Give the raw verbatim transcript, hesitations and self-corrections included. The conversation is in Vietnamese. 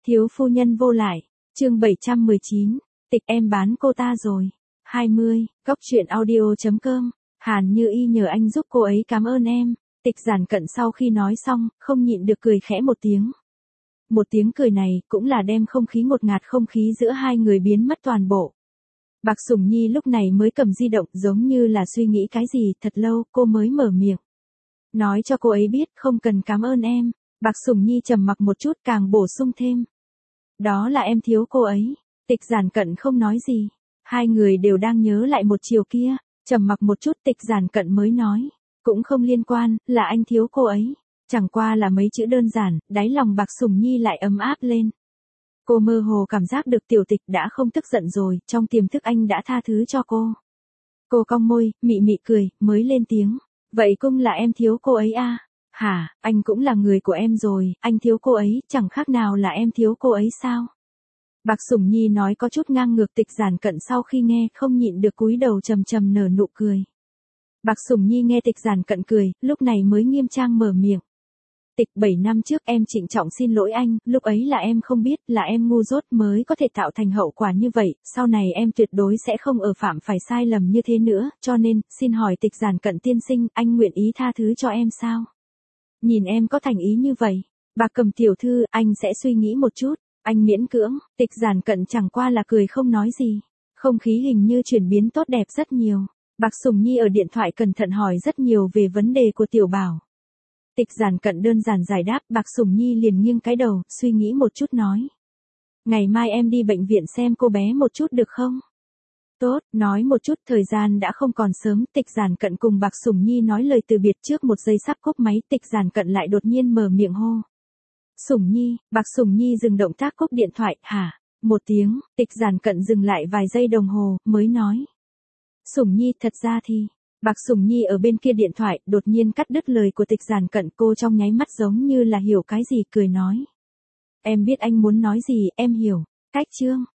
Thiếu phu nhân vô lại, chương bảy trăm mười chín, tịch em bán cô ta rồi. hai mươi, góc truyện audio.com, Hàn Như Y nhờ anh giúp cô ấy cảm ơn em. Tịch Giản Cận sau khi nói xong, không nhịn được cười khẽ một tiếng. Một tiếng cười này cũng là đem không khí ngột ngạt không khí giữa hai người biến mất toàn bộ. Bạc Sủng Nhi lúc này mới cầm di động giống như là suy nghĩ cái gì thật lâu cô mới mở miệng. Nói cho cô ấy biết không cần cảm ơn em. Bạc Sủng Nhi trầm mặc một chút càng bổ sung thêm. Đó là em thiếu cô ấy. Tịch Giản Cận không nói gì. Hai người đều đang nhớ lại một chiều kia. Trầm mặc một chút Tịch Giản Cận mới nói. Cũng không liên quan, là anh thiếu cô ấy. Chẳng qua là mấy chữ đơn giản, đáy lòng Bạc Sủng Nhi lại ấm áp lên. Cô mơ hồ cảm giác được Tiểu Tịch đã không tức giận rồi, trong tiềm thức anh đã tha thứ cho cô. Cô cong môi, mị mị cười, mới lên tiếng. Vậy cũng là em thiếu cô ấy à? Hả, anh cũng là người của em rồi, anh thiếu cô ấy, chẳng khác nào là em thiếu cô ấy sao? Bạc Sủng Nhi nói có chút ngang ngược. Tịch Giản Cận sau khi nghe không nhịn được cúi đầu trầm trầm nở nụ cười. Bạc Sủng Nhi nghe Tịch Giản Cận cười, lúc này mới nghiêm trang mở miệng. Tịch, bảy năm trước em trịnh trọng xin lỗi anh, lúc ấy là em không biết, là em ngu dốt mới có thể tạo thành hậu quả như vậy, sau này em tuyệt đối sẽ không ở phạm phải sai lầm như thế nữa, cho nên, xin hỏi Tịch Giản Cận tiên sinh, anh nguyện ý tha thứ cho em sao? Nhìn em có thành ý như vậy, Bạc Cầm tiểu thư, anh sẽ suy nghĩ một chút, anh miễn cưỡng. Tịch Giản Cận chẳng qua là cười không nói gì, không khí hình như chuyển biến tốt đẹp rất nhiều. Bạc Sủng Nhi ở điện thoại cẩn thận hỏi rất nhiều về vấn đề của Tiểu Bảo. Tịch Giản Cận đơn giản giải đáp, Bạc Sủng Nhi liền nghiêng cái đầu, suy nghĩ một chút nói. Ngày mai em đi bệnh viện xem cô bé một chút được không? Tốt, nói một chút, thời gian đã không còn sớm. Tịch Giản Cận cùng Bạc Sủng Nhi nói lời từ biệt trước một giây sắp cúp máy. Tịch Giản Cận lại đột nhiên mở miệng hô. Sủng Nhi, Bạc Sủng Nhi dừng động tác cúp điện thoại, hả? Một tiếng, Tịch Giản Cận dừng lại vài giây đồng hồ, mới nói. Sủng Nhi, thật ra thì, Bạc Sủng Nhi ở bên kia điện thoại, đột nhiên cắt đứt lời của Tịch Giản Cận, cô trong nháy mắt giống như là hiểu cái gì cười nói. Em biết anh muốn nói gì, em hiểu. Cách chương.